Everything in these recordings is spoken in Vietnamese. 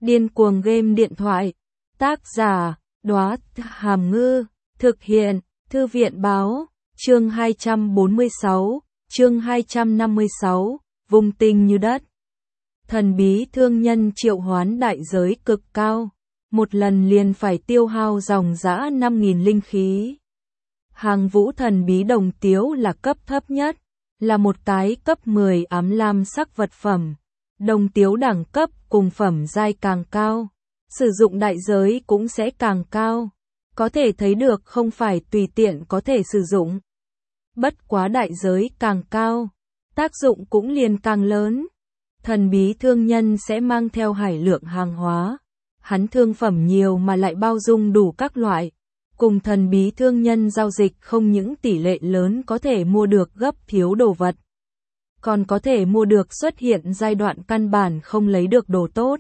Điên cuồng game điện thoại. Tác giả, Đóa Hàm Ngư. Thực hiện, Thư viện Báo. Chương 246, chương 256, vung tinh như đất. Thần bí thương nhân triệu hoán đại giới cực cao. Một lần liền phải tiêu hao dòng dã 5.000 linh khí. Hàng vũ thần bí đồng tiếu là cấp thấp nhất, là một cái cấp 10 ám lam sắc vật phẩm. Đồng tiếu đẳng cấp cùng phẩm giai càng cao, sử dụng đại giới cũng sẽ càng cao. Có thể thấy được không phải tùy tiện có thể sử dụng. Bất quá đại giới càng cao, tác dụng cũng liền càng lớn. Thần bí thương nhân sẽ mang theo hải lượng hàng hóa. Hắn thương phẩm nhiều mà lại bao dung đủ các loại. Cùng thần bí thương nhân giao dịch không những tỷ lệ lớn có thể mua được gấp thiếu đồ vật, còn có thể mua được xuất hiện giai đoạn căn bản không lấy được đồ tốt.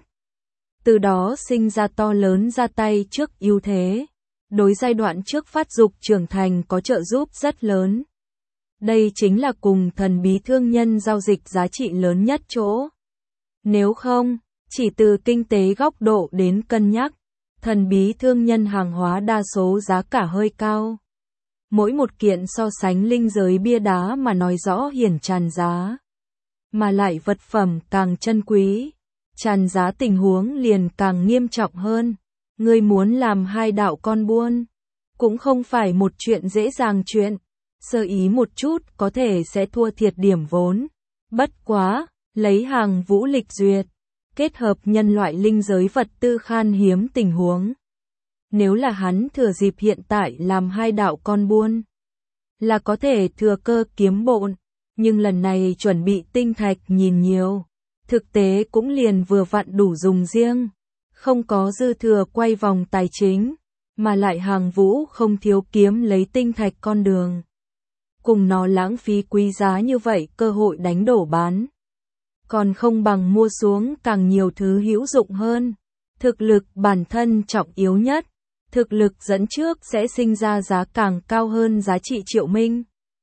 Từ đó sinh ra to lớn ra tay trước ưu thế. Đối giai đoạn trước phát dục trưởng thành có trợ giúp rất lớn. Đây chính là cùng thần bí thương nhân giao dịch giá trị lớn nhất chỗ. Nếu không, chỉ từ kinh tế góc độ đến cân nhắc, thần bí thương nhân hàng hóa đa số giá cả hơi cao. Mỗi một kiện so sánh linh giới bia đá mà nói rõ hiển tràn giá. Mà lại vật phẩm càng chân quý, tràn giá tình huống liền càng nghiêm trọng hơn. Ngươi muốn làm hai đạo con buôn, cũng không phải một chuyện dễ dàng chuyện. Sơ ý một chút có thể sẽ thua thiệt điểm vốn. Bất quá, lấy hàng vũ lịch duyệt, kết hợp nhân loại linh giới vật tư khan hiếm tình huống. Nếu là hắn thừa dịp hiện tại làm hai đạo con buôn, là có thể thừa cơ kiếm bộn. Nhưng lần này chuẩn bị tinh thạch nhìn nhiều, thực tế cũng liền vừa vặn đủ dùng riêng. Không có dư thừa quay vòng tài chính, mà lại hàng vũ không thiếu kiếm lấy tinh thạch con đường. Cùng nó lãng phí quý giá như vậy cơ hội đánh đổ bán. Còn không bằng mua xuống càng nhiều thứ hữu dụng hơn. Thực lực bản thân trọng yếu nhất. Thực lực dẫn trước sẽ sinh ra giá càng cao hơn giá trị triệu minh.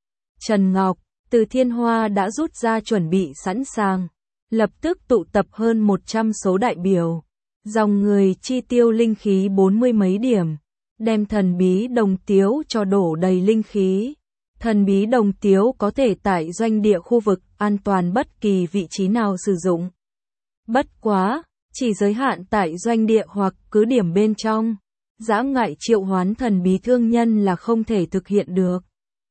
Trần Ngọc, từ Thiên Hoa đã rút ra chuẩn bị sẵn sàng. Lập tức tụ tập hơn 100 số đại biểu. Dòng người chi tiêu linh khí 40 mấy điểm. Đem thần bí đồng tiếu cho đổ đầy linh khí. Thần bí đồng tiếu có thể tại doanh địa khu vực an toàn bất kỳ vị trí nào sử dụng. Bất quá, chỉ giới hạn tại doanh địa hoặc cứ điểm bên trong. Dã ngại triệu hoán thần bí thương nhân là không thể thực hiện được.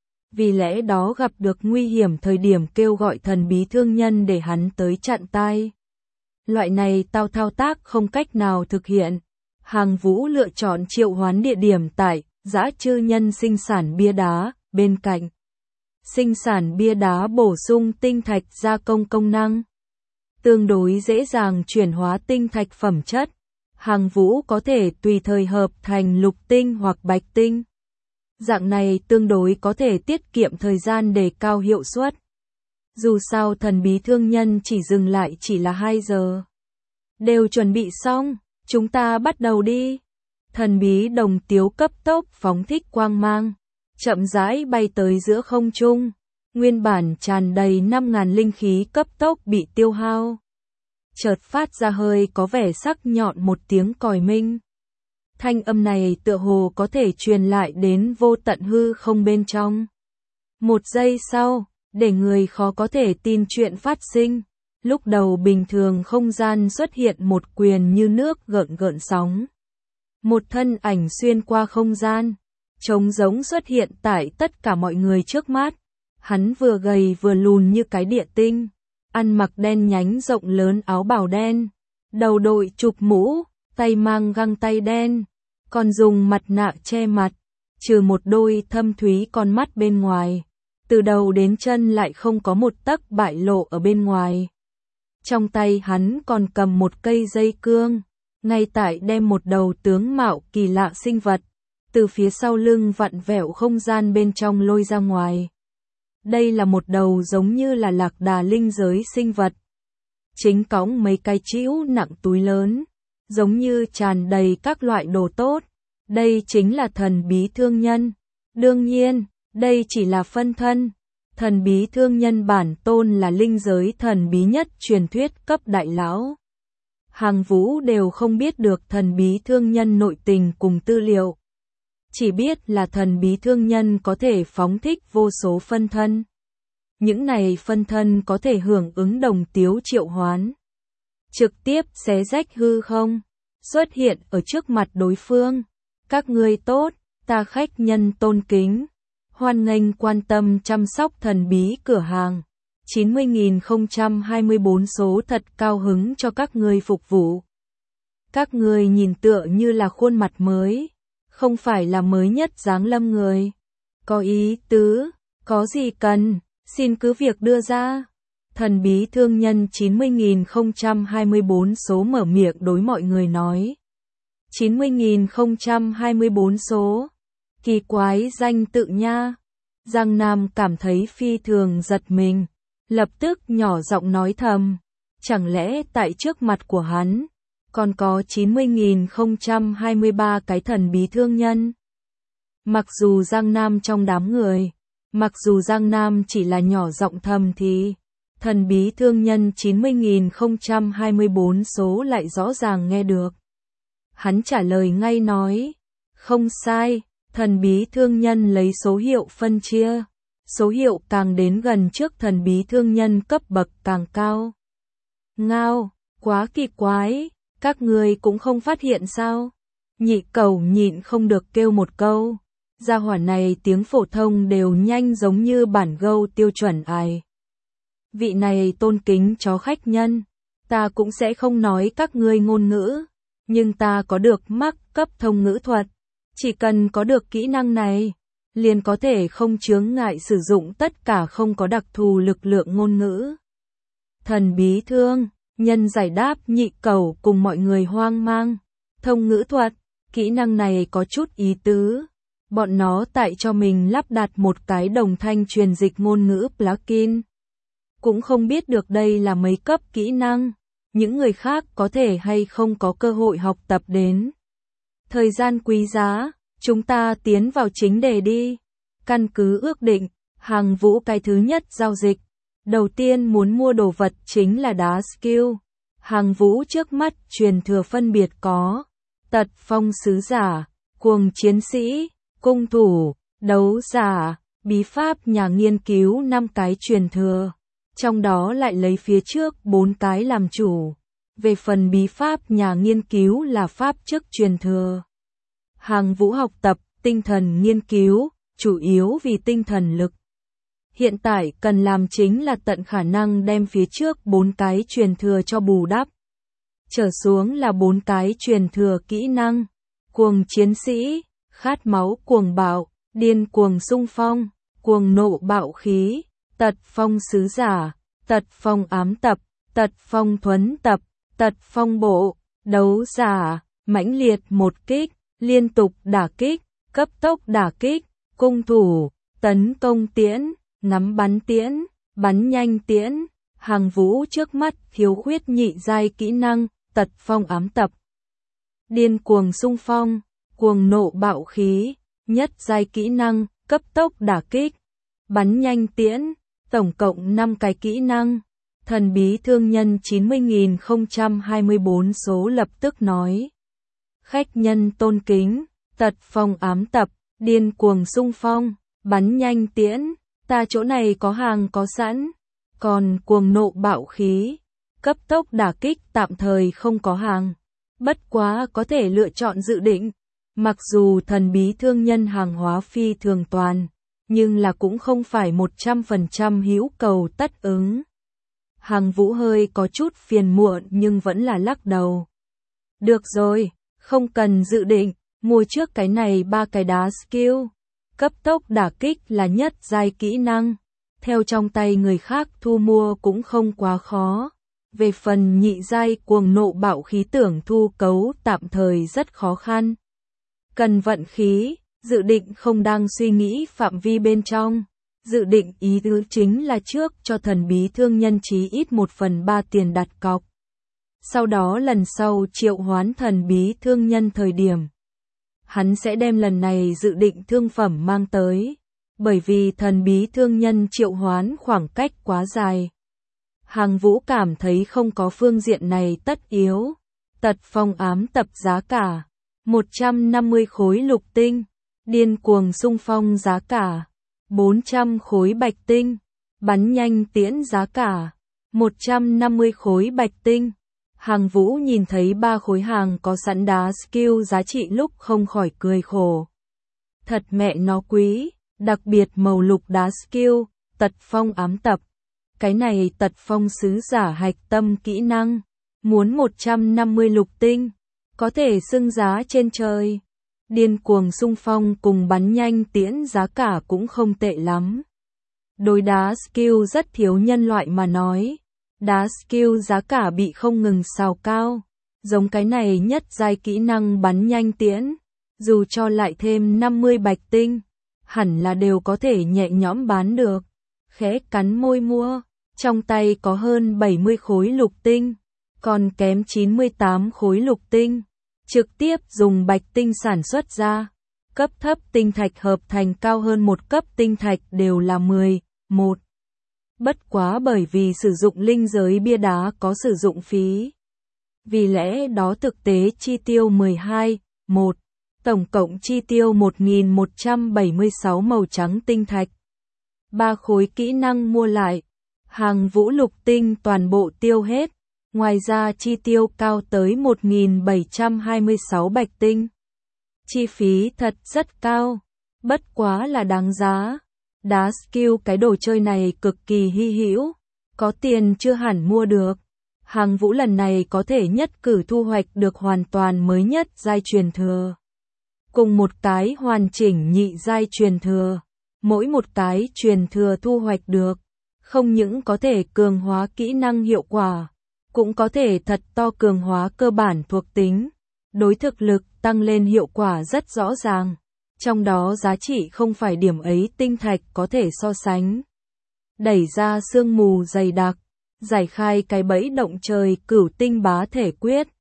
Vì lẽ đó gặp được nguy hiểm thời điểm kêu gọi thần bí thương nhân để hắn tới chặn tay. Loại này thao tác không cách nào thực hiện. Hàng vũ lựa chọn triệu hoán địa điểm tại Dã Chư Nhân sinh sản bia đá, bên cạnh. Sinh sản bia đá bổ sung tinh thạch gia công công năng. Tương đối dễ dàng chuyển hóa tinh thạch phẩm chất. Hàng vũ có thể tùy thời hợp thành lục tinh hoặc bạch tinh. Dạng này tương đối có thể tiết kiệm thời gian để cao hiệu suất. Dù sao thần bí thương nhân chỉ dừng lại chỉ là 2 giờ. Đều chuẩn bị xong, chúng ta bắt đầu đi. Thần bí đồng tiếu cấp tốc phóng thích quang mang. Chậm rãi bay tới giữa không trung. Nguyên bản tràn đầy 5.000 linh khí cấp tốc bị tiêu hao. Chợt phát ra hơi có vẻ sắc nhọn một tiếng còi minh. Thanh âm này tựa hồ có thể truyền lại đến vô tận hư không bên trong. Một giây sau, để người khó có thể tin chuyện phát sinh. Lúc đầu bình thường không gian xuất hiện một quyền như nước gợn gợn sóng. Một thân ảnh xuyên qua không gian, trống rỗng xuất hiện tại tất cả mọi người trước mắt. Hắn vừa gầy vừa lùn như cái địa tinh, ăn mặc đen nhánh rộng lớn áo bào đen, đầu đội chụp mũ, tay mang găng tay đen, còn dùng mặt nạ che mặt, trừ một đôi thâm thúy con mắt bên ngoài, từ đầu đến chân lại không có một tấc bại lộ ở bên ngoài. Trong tay hắn còn cầm một cây dây cương, ngay tại đem một đầu tướng mạo kỳ lạ sinh vật, từ phía sau lưng vặn vẹo không gian bên trong lôi ra ngoài. Đây là một đầu giống như là lạc đà linh giới sinh vật. Chính cõng mấy cái trĩu nặng túi lớn, giống như tràn đầy các loại đồ tốt. Đây chính là thần bí thương nhân. Đương nhiên, đây chỉ là phân thân. Thần bí thương nhân bản tôn là linh giới thần bí nhất truyền thuyết cấp đại lão. Hàng Vũ đều không biết được thần bí thương nhân nội tình cùng tư liệu. Chỉ biết là thần bí thương nhân có thể phóng thích vô số phân thân. Những này phân thân có thể hưởng ứng đồng tiếu triệu hoán. Trực tiếp xé rách hư không, xuất hiện ở trước mặt đối phương. Các ngươi tốt, ta khách nhân tôn kính. Hoan nghênh quan tâm chăm sóc thần bí cửa hàng. 90.024 số thật cao hứng cho các ngươi phục vụ. Các ngươi nhìn tựa như là khuôn mặt mới, không phải là mới nhất giáng lâm người. Có ý tứ, có gì cần, xin cứ việc đưa ra. Thần bí thương nhân 90.024 số mở miệng đối mọi người nói. 90.024 số. Kỳ quái danh tự nha. Giang Nam cảm thấy phi thường giật mình, lập tức nhỏ giọng nói thầm. Chẳng lẽ tại trước mặt của hắn, còn có 90.023 cái thần bí thương nhân? Mặc dù Giang Nam trong đám người, mặc dù Giang Nam chỉ là nhỏ giọng thầm thì thần bí thương nhân 90.024 số lại rõ ràng nghe được. Hắn trả lời ngay nói, không sai, thần bí thương nhân lấy số hiệu phân chia. Số hiệu càng đến gần trước thần bí thương nhân cấp bậc càng cao. Ngao, quá kỳ quái, các ngươi cũng không phát hiện sao? Nhị Cẩu nhịn không được kêu một câu. Gia hỏa này tiếng phổ thông đều nhanh giống như bản gâu tiêu chuẩn ai. Vị này tôn kính chó khách nhân, ta cũng sẽ không nói các ngươi ngôn ngữ, nhưng ta có được mắc cấp thông ngữ thuật. Chỉ cần có được kỹ năng này, liền có thể không chướng ngại sử dụng tất cả không có đặc thù lực lượng ngôn ngữ. Thần bí thương nhân giải đáp Nhị Cẩu cùng mọi người hoang mang. Thông ngữ thuật, kỹ năng này có chút ý tứ. Bọn nó tại cho mình lắp đặt một cái đồng thanh truyền dịch ngôn ngữ plugin. Cũng không biết được đây là mấy cấp kỹ năng. Những người khác có thể hay không có cơ hội học tập đến. Thời gian quý giá, chúng ta tiến vào chính đề đi. Căn cứ ước định, Hàng Vũ cái thứ nhất giao dịch. Đầu tiên muốn mua đồ vật chính là đá skill. Hàng Vũ trước mắt truyền thừa phân biệt có Tật Phong Sứ Giả, Cuồng Chiến Sĩ, Cung Thủ, Đấu Giả, Bí Pháp Nhà Nghiên Cứu 5 cái truyền thừa. Trong đó lại lấy phía trước 4 cái làm chủ. Về phần Bí Pháp Nhà Nghiên Cứu là pháp chức truyền thừa. Hàng Vũ học tập tinh thần nghiên cứu, chủ yếu vì tinh thần lực. Hiện tại cần làm chính là tận khả năng đem phía trước 4 cái truyền thừa cho bù đắp. Trở xuống là 4 cái truyền thừa kỹ năng. Cuồng Chiến Sĩ, khát máu cuồng bạo, điên cuồng xung phong, cuồng nộ bạo khí, Tật Phong Sứ Giả, Tật Phong Ám Tập, Tật Phong Thuấn Tập, Tật Phong Bộ, Đấu Giả, mãnh liệt một kích, liên tục đả kích, cấp tốc đả kích, cung thủ, tấn công tiễn, ngắm bắn tiễn, bắn nhanh tiễn. Hàng Vũ trước mắt thiếu khuyết nhị giai kỹ năng, Tật Phong Ám Tập, điên cuồng xung phong, cuồng nộ bạo khí, nhất giai kỹ năng, cấp tốc đả kích, bắn nhanh tiễn, tổng cộng 5 cái kỹ năng. Thần bí thương nhân 90.024 số lập tức nói. Khách nhân tôn kính, Tật Phong Ám Tập, điên cuồng xung phong, bắn nhanh tiễn, ta chỗ này có hàng có sẵn. Còn cuồng nộ bạo khí, cấp tốc đả kích tạm thời không có hàng. Bất quá có thể lựa chọn dự định. Mặc dù thần bí thương nhân hàng hóa phi thường toàn, nhưng là cũng không phải 100% hữu cầu tất ứng. Hàng Vũ hơi có chút phiền muộn nhưng vẫn là lắc đầu. Được rồi, không cần dự định, mua trước cái này 3 cái đá skill. Cấp tốc đả kích là nhất giai kỹ năng. Theo trong tay người khác thu mua cũng không quá khó. Về phần nhị giai cuồng nộ bạo khí tưởng thu cấu tạm thời rất khó khăn. Cần vận khí, dự định không đang suy nghĩ phạm vi bên trong. Dự định ý tứ chính là trước cho thần bí thương nhân chí ít 1/3 tiền đặt cọc. Sau đó lần sau triệu hoán thần bí thương nhân thời điểm. Hắn sẽ đem lần này dự định thương phẩm mang tới. Bởi vì thần bí thương nhân triệu hoán khoảng cách quá dài. Hàng Vũ cảm thấy không có phương diện này tất yếu. Tật phong ám tập giá cả 150 khối lục tinh. Điên cuồng xung phong giá cả 400 khối bạch tinh. Bắn nhanh tiễn giá cả 150 khối bạch tinh. Hàng Vũ nhìn thấy 3 khối hàng có sẵn đá skill giá trị lúc không khỏi cười khổ. Thật mẹ nó quý, đặc biệt màu lục đá skill, tật phong ám tập. Cái này tật phong sứ giả hạch tâm kỹ năng, muốn 150 lục tinh, có thể xưng giá trên trời. Điên cuồng xung phong cùng bắn nhanh tiễn giá cả cũng không tệ lắm. Đối đá skill rất thiếu nhân loại mà nói. Đá skill giá cả bị không ngừng xào cao. Giống cái này nhất giai kỹ năng bắn nhanh tiễn. Dù cho lại thêm 50 bạch tinh, hẳn là đều có thể nhẹ nhõm bán được. Khẽ cắn môi mua, trong tay có hơn 70 khối lục tinh, còn kém 98 khối lục tinh. Trực tiếp dùng bạch tinh sản xuất ra. Cấp thấp tinh thạch hợp thành cao hơn một cấp tinh thạch đều là 11. Bất quá bởi vì sử dụng linh giới bia đá có sử dụng phí. Vì lẽ đó thực tế chi tiêu 12.1. Tổng cộng chi tiêu 1.176 màu trắng tinh thạch. 3 khối kỹ năng mua lại. Hàng Vũ lục tinh toàn bộ tiêu hết. Ngoài ra chi tiêu cao tới 1.726 bạch tinh. Chi phí thật rất cao. Bất quá là đáng giá. Đá skill cái đồ chơi này cực kỳ hy hữu. Có tiền chưa hẳn mua được. Hàng Vũ lần này có thể nhất cử thu hoạch được hoàn toàn mới nhất giai truyền thừa. Cùng một cái hoàn chỉnh nhị giai truyền thừa. Mỗi một cái truyền thừa thu hoạch được. Không những có thể cường hóa kỹ năng hiệu quả. Cũng có thể thật to cường hóa cơ bản thuộc tính. Đối thực lực tăng lên hiệu quả rất rõ ràng. Trong đó giá trị không phải điểm ấy tinh thạch có thể so sánh. Đẩy ra sương mù dày đặc. Giải khai cái bẫy động trời cửu tinh bá thể quyết.